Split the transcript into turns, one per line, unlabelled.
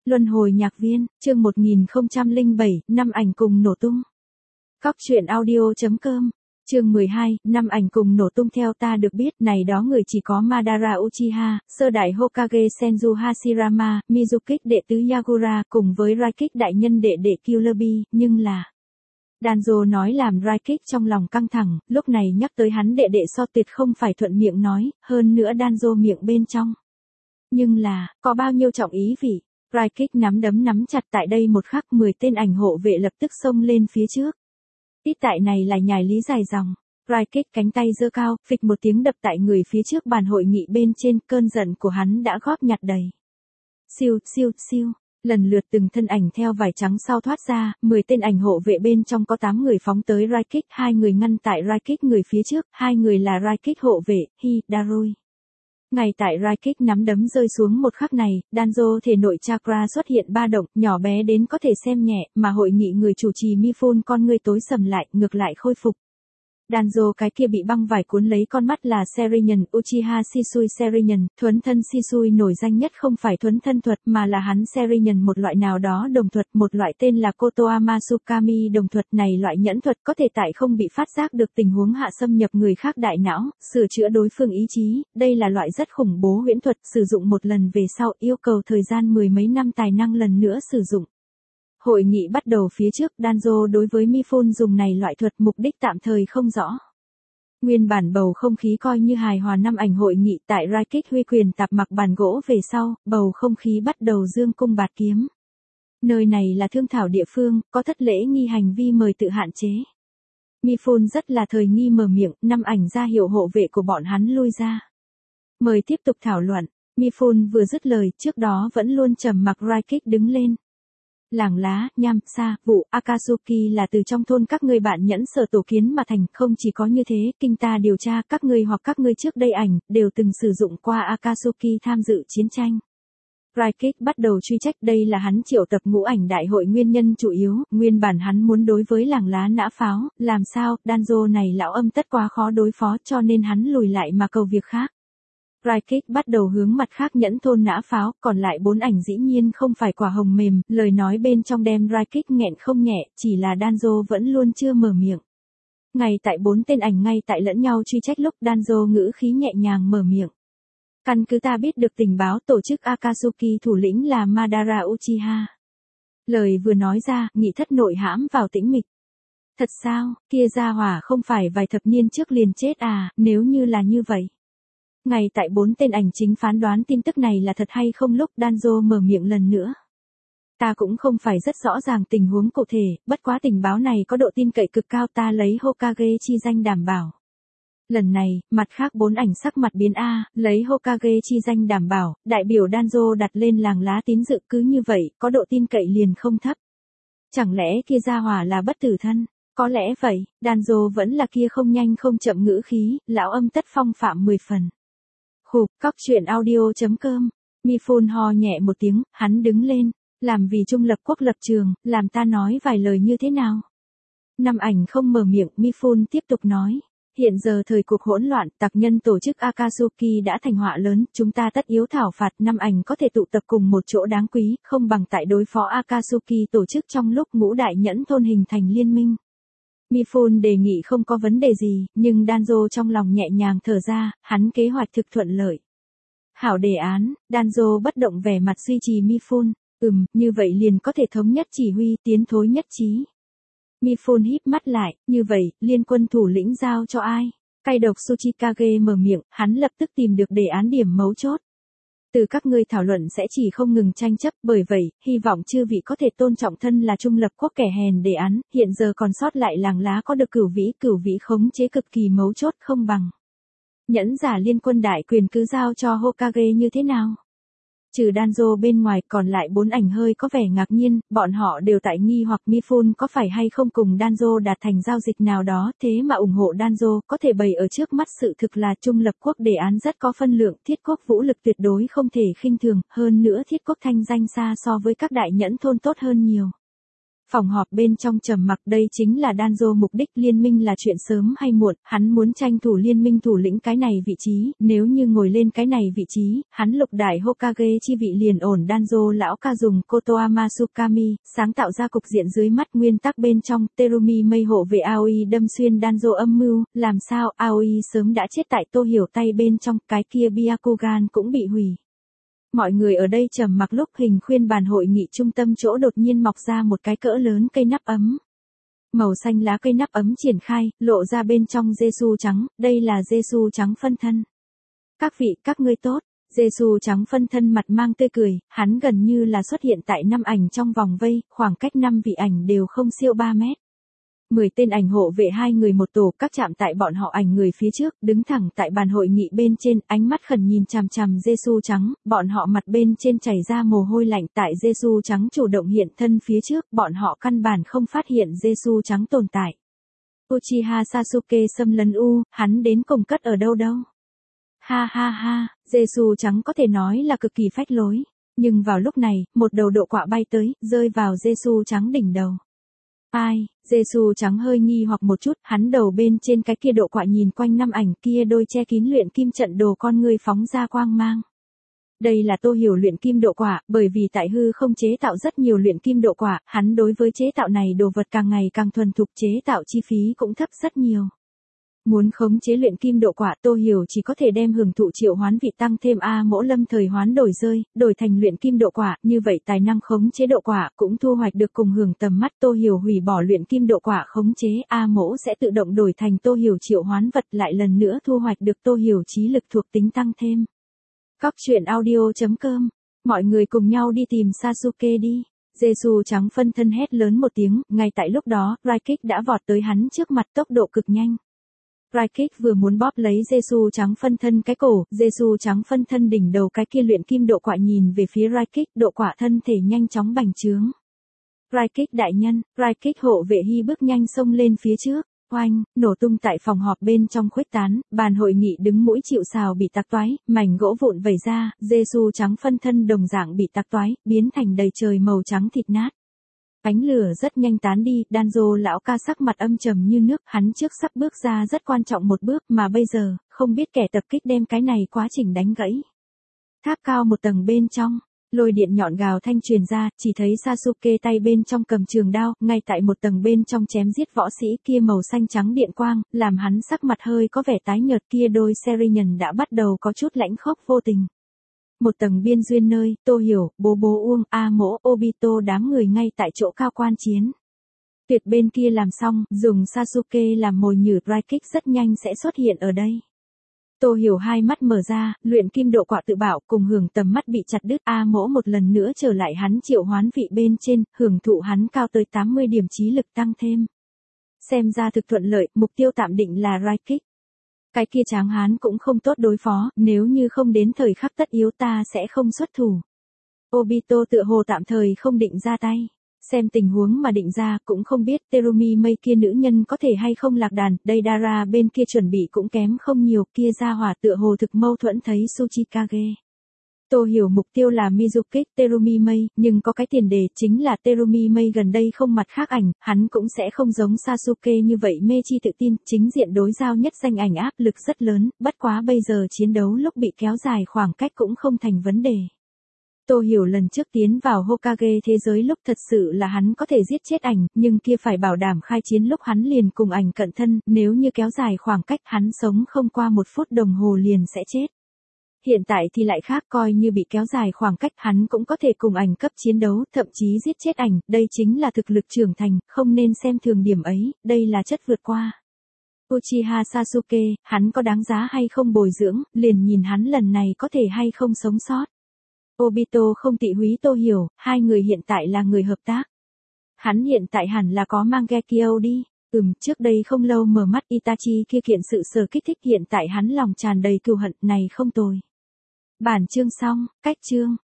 Luân hồi nhạc viên, chương 1007, năm ảnh cùng nổ tung. Góc truyện audio.com, chương 12, năm ảnh cùng nổ tung. Theo ta được biết, này đó người chỉ có Madara Uchiha, sơ đại Hokage Senju Hashirama, Mizukage đệ tứ Yagura cùng với Raikage đại nhân đệ đệ Killer Bee, nhưng là... Danzo nói làm Raikage trong lòng căng thẳng, lúc này nhắc tới hắn đệ đệ so tuyệt không phải thuận miệng nói, hơn nữa Danzo miệng bên trong. Nhưng là, có bao nhiêu trọng ý vị? Raikage nắm đấm nắm chặt tại đây một khắc 10 tên ảnh hộ vệ lập tức xông lên phía trước. Tít tại này là nhài lý dài dòng. Raikage cánh tay giơ cao, phịch một tiếng đập tại người phía trước bàn hội nghị bên trên, cơn giận của hắn đã góp nhặt đầy. Siêu, siêu, siêu. Lần lượt từng thân ảnh theo vải trắng sau thoát ra, 10 tên ảnh hộ vệ bên trong có 8 người phóng tới Raikage, 2 người ngăn tại Raikage người phía trước, 2 người là Raikage hộ vệ, Hidarui. Ngay tại Raikage nắm đấm rơi xuống một khắc này, Danzo thể nội chakra xuất hiện ba động, nhỏ bé đến có thể xem nhẹ, mà hội nghị người chủ trì Mifune con ngươi tối sầm lại, ngược lại khôi phục. Danzo cái kia bị băng vải cuốn lấy con mắt là Sharingan, Uchiha Shisui Sharingan, thuấn thân Shisui nổi danh nhất không phải thuấn thân thuật mà là hắn Sharingan một loại nào đó đồng thuật, một loại tên là Kotoama Tsukami đồng thuật. Này loại nhẫn thuật có thể tại không bị phát giác được tình huống hạ xâm nhập người khác đại não, sửa chữa đối phương ý chí, đây là loại rất khủng bố huyễn thuật, sử dụng một lần về sau yêu cầu thời gian mười mấy năm tài năng lần nữa sử dụng. Hội nghị bắt đầu phía trước, Danzo đối với Mifune dùng này loại thuật mục đích tạm thời không rõ. Nguyên bản bầu không khí coi như hài hòa. Năm ảnh hội nghị tại Raikage huy quyền tạp mặc bàn gỗ về sau, bầu không khí bắt đầu dương cung bạt kiếm. Nơi này là thương thảo địa phương, có thất lễ nghi hành vi mời tự hạn chế. Mifune rất là thời nghi mở miệng, năm ảnh ra hiệu hộ vệ của bọn hắn lui ra. Mời tiếp tục thảo luận. Mifune vừa dứt lời, trước đó vẫn luôn trầm mặc Raikage đứng lên. Làng lá, nham, sa, vụ, Akatsuki là từ trong thôn các ngươi bạn nhẫn sở tổ kiến mà thành, không chỉ có như thế, kinh ta điều tra các ngươi hoặc các ngươi trước đây ảnh, đều từng sử dụng qua Akatsuki tham dự chiến tranh. Raikage bắt đầu truy trách đây là hắn triệu tập ngũ ảnh đại hội nguyên nhân chủ yếu, nguyên bản hắn muốn đối với làng lá nã pháo, làm sao, Danzo này lão âm tất quá khó đối phó cho nên hắn lùi lại mà cầu việc khác. Raikage bắt đầu hướng mặt khác nhẫn thôn nã pháo, còn lại 4 ảnh dĩ nhiên không phải quả hồng mềm, lời nói bên trong đem Raikage nghẹn không nhẹ, chỉ là Danzo vẫn luôn chưa mở miệng. Ngay tại 4 tên ảnh ngay tại lẫn nhau truy trách lúc Danzo ngữ khí nhẹ nhàng mở miệng. Căn cứ ta biết được tình báo tổ chức Akatsuki thủ lĩnh là Madara Uchiha. Lời vừa nói ra, Nghị Thất nội hãm vào tĩnh mịch. Thật sao, kia gia hỏa không phải vài thập niên trước liền chết à, nếu như là như vậy. Ngay tại 4 tên ảnh chính phán đoán tin tức này là thật hay không lúc Danzo mở miệng lần nữa. Ta cũng không phải rất rõ ràng tình huống cụ thể, bất quá tình báo này có độ tin cậy cực cao, ta lấy Hokage chi danh đảm bảo. Lần này, mặt khác 4 ảnh sắc mặt biến lấy Hokage chi danh đảm bảo, đại biểu Danzo đặt lên làng lá tín dự cứ như vậy, có độ tin cậy liền không thấp. Chẳng lẽ kia gia hỏa là bất tử thân? Có lẽ vậy, Danzo vẫn là kia không nhanh không chậm ngữ khí, lão âm tất phong phạm 10 phần. Khục, góc truyện audio.com, Mifune ho nhẹ một tiếng, hắn đứng lên, làm vì trung lập quốc lập trường, làm ta nói vài lời như thế nào. Năm ảnh không mở miệng, Mifune tiếp tục nói. Hiện giờ thời cuộc hỗn loạn, tặc nhân tổ chức Akatsuki đã thành họa lớn, chúng ta tất yếu thảo phạt. Năm ảnh có thể tụ tập cùng một chỗ đáng quý, không bằng tại đối phó Akatsuki tổ chức trong lúc ngũ đại nhẫn thôn hình thành liên minh. Mifune đề nghị không có vấn đề gì, nhưng Danzo trong lòng nhẹ nhàng thở ra, hắn kế hoạch thực thuận lợi. Hảo đề án, Danzo bất động vẻ mặt duy trì Mifune, như vậy liền có thể thống nhất chỉ huy, tiến thối nhất trí. Mifune híp mắt lại, như vậy, liên quân thủ lĩnh giao cho ai? Cay độc Tsuchikage mở miệng, hắn lập tức tìm được đề án điểm mấu chốt. Từ các ngươi thảo luận sẽ chỉ không ngừng tranh chấp, bởi vậy, hy vọng chư vị có thể tôn trọng thân là trung lập quốc kẻ hèn đề án, hiện giờ còn sót lại làng lá có được cửu vĩ khống chế cực kỳ mấu chốt không bằng. Nhẫn giả liên quân đại quyền cứ giao cho Hokage như thế nào? Trừ Danzo bên ngoài còn lại 4 ảnh hơi có vẻ ngạc nhiên, bọn họ đều tại nghi hoặc Mifune có phải hay không cùng Danzo đạt thành giao dịch nào đó, thế mà ủng hộ Danzo, có thể bày ở trước mắt sự thực là trung lập quốc đề án rất có phân lượng, thiết quốc vũ lực tuyệt đối không thể khinh thường, hơn nữa thiết quốc thanh danh xa so với các đại nhẫn thôn tốt hơn nhiều. Phòng họp bên trong trầm mặc, đây chính là Danzo, mục đích liên minh là chuyện sớm hay muộn, hắn muốn tranh thủ liên minh thủ lĩnh cái này vị trí, nếu như ngồi lên cái này vị trí, hắn lục đại Hokage chi vị liền ổn. Danzo lão ca dùng Kotoama Tsukami, sáng tạo ra cục diện dưới mắt nguyên tắc bên trong, Terumi mây hộ về Aoi đâm xuyên Danzo âm mưu, làm sao, Aoi sớm đã chết tại Tô Hiểu tay bên trong, cái kia Byakugan cũng bị hủy. Mọi người ở đây trầm mặc lúc hình khuyên bàn hội nghị trung tâm chỗ đột nhiên mọc ra một cái cỡ lớn cây nắp ấm. Màu xanh lá cây nắp ấm triển khai, lộ ra bên trong Jesu trắng, đây là Jesu trắng phân thân. Các vị, các ngươi tốt. Jesu trắng phân thân mặt mang tươi cười, hắn gần như là xuất hiện tại 5 ảnh trong vòng vây, khoảng cách 5 vị ảnh đều không siêu 3 mét. 10 tên ảnh hộ vệ 2 người một tổ, các chạm tại bọn họ ảnh người phía trước, đứng thẳng tại bàn hội nghị bên trên, ánh mắt khẩn nhìn chằm chằm Jesu trắng, bọn họ mặt bên trên chảy ra mồ hôi lạnh. Tại Jesu trắng chủ động hiện thân phía trước, bọn họ căn bản không phát hiện Jesu trắng tồn tại. Uchiha Sasuke xâm lấn hắn đến cùng cất ở đâu đâu? Ha ha ha, Jesu trắng có thể nói là cực kỳ phách lối, nhưng vào lúc này, một đầu độ quạ bay tới, rơi vào Jesu trắng đỉnh đầu. Ai, Jesu trắng hơi nghi hoặc một chút, hắn đầu bên trên cái kia độ quạ nhìn quanh 5 ảnh kia đôi che kín luyện kim trận đồ con ngươi phóng ra quang mang. Đây là Tô Hiểu luyện kim độ quả, bởi vì tại hư không chế tạo rất nhiều luyện kim độ quả, hắn đối với chế tạo này đồ vật càng ngày càng thuần thục, chế tạo chi phí cũng thấp rất nhiều. Muốn khống chế luyện kim độ quả, Tô Hiểu chỉ có thể đem hưởng thụ triệu hoán vị tăng thêm A mỗ lâm thời hoán đổi rơi, đổi thành luyện kim độ quả, như vậy tài năng khống chế độ quả cũng thu hoạch được cùng hưởng tầm mắt. Tô Hiểu hủy bỏ luyện kim độ quả khống chế, A mỗ sẽ tự động đổi thành Tô Hiểu triệu hoán vật, lại lần nữa thu hoạch được Tô Hiểu trí lực thuộc tính tăng thêm. Cóc truyện audio.com, mọi người cùng nhau đi tìm Sasuke đi. Jesu trắng phân thân hét lớn một tiếng, ngay tại lúc đó, Raikik đã vọt tới hắn trước mặt tốc độ cực nhanh. Raikik vừa muốn bóp lấy Jesu trắng phân thân cái cổ, Jesu trắng phân thân đỉnh đầu cái kia luyện kim độ quả nhìn về phía Raikik, độ quả thân thể nhanh chóng bành trướng. Raikik đại nhân, Raikik hộ vệ Hy bước nhanh xông lên phía trước. Oanh, nổ tung tại phòng họp bên trong khuếch tán, bàn hội nghị đứng mũi chịu sào bị tạc toái, mảnh gỗ vụn vẩy ra, Jesu trắng phân thân đồng dạng bị tạc toái, biến thành đầy trời màu trắng thịt nát. Ánh lửa rất nhanh tán đi, Danzo lão ca sắc mặt âm trầm như nước, hắn trước sắp bước ra rất quan trọng một bước mà bây giờ, không biết kẻ tập kích đem cái này quá trình đánh gãy. Tháp cao một tầng bên trong. Lôi điện nhọn gào thanh truyền ra, chỉ thấy Sasuke tay bên trong cầm trường đao, ngay tại một tầng bên trong chém giết võ sĩ kia màu xanh trắng điện quang, làm hắn sắc mặt hơi có vẻ tái nhợt kia đôi Serinhân đã bắt đầu có chút lãnh khốc vô tình. Một tầng biên duyên nơi, Tô Hiểu, bố Uông, A Mỗ, Obito đám người ngay tại chỗ cao quan chiến. Tuyệt bên kia làm xong, dùng Sasuke làm mồi nhử, Raikik rất nhanh sẽ xuất hiện ở đây. Tô Hiểu hai mắt mở ra, luyện kim độ quả tự bảo cùng hưởng tầm mắt bị chặt đứt, A Mỗ một lần nữa trở lại hắn triệu hoán vị bên trên, hưởng thụ hắn cao tới 80 điểm trí lực tăng thêm. Xem ra thực thuận lợi, mục tiêu tạm định là Raikik. Cái kia tráng hán cũng không tốt đối phó, nếu như không đến thời khắc tất yếu ta sẽ không xuất thủ. Obito tựa hồ tạm thời không định ra tay. Xem tình huống mà định ra, cũng không biết Terumi mây kia nữ nhân có thể hay không lạc đàn, Deidara bên kia chuẩn bị cũng kém không nhiều, kia ra hỏa tựa hồ thực mâu thuẫn thấy Tsuchikage. Tô Hiểu mục tiêu là Mizuki Terumi mây, nhưng có cái tiền đề chính là Terumi mây gần đây không mặt khác ảnh, hắn cũng sẽ không giống Sasuke như vậy mê chi tự tin, chính diện đối giao nhất danh ảnh áp lực rất lớn, bất quá bây giờ chiến đấu lúc bị kéo dài khoảng cách cũng không thành vấn đề. Tô Hiểu lần trước tiến vào Hokage thế giới lúc thật sự là hắn có thể giết chết ảnh, nhưng kia phải bảo đảm khai chiến lúc hắn liền cùng ảnh cận thân, nếu như kéo dài khoảng cách hắn sống không qua 1 phút đồng hồ liền sẽ chết. Hiện tại thì lại khác, coi như bị kéo dài khoảng cách hắn cũng có thể cùng ảnh cấp chiến đấu, thậm chí giết chết ảnh, đây chính là thực lực trưởng thành, không nên xem thường điểm ấy, đây là chất vượt qua. Uchiha Sasuke, hắn có đáng giá hay không bồi dưỡng, liền nhìn hắn lần này có thể hay không sống sót. Obito không tị húy Tô Hiểu, hai người hiện tại là người hợp tác. Hắn hiện tại hẳn là có Mangekyo đi. Trước đây không lâu mở mắt Itachi kia kiện sự sở kích thích, hiện tại hắn lòng tràn đầy cừu hận, này không tồi. Bản chương xong, cách chương.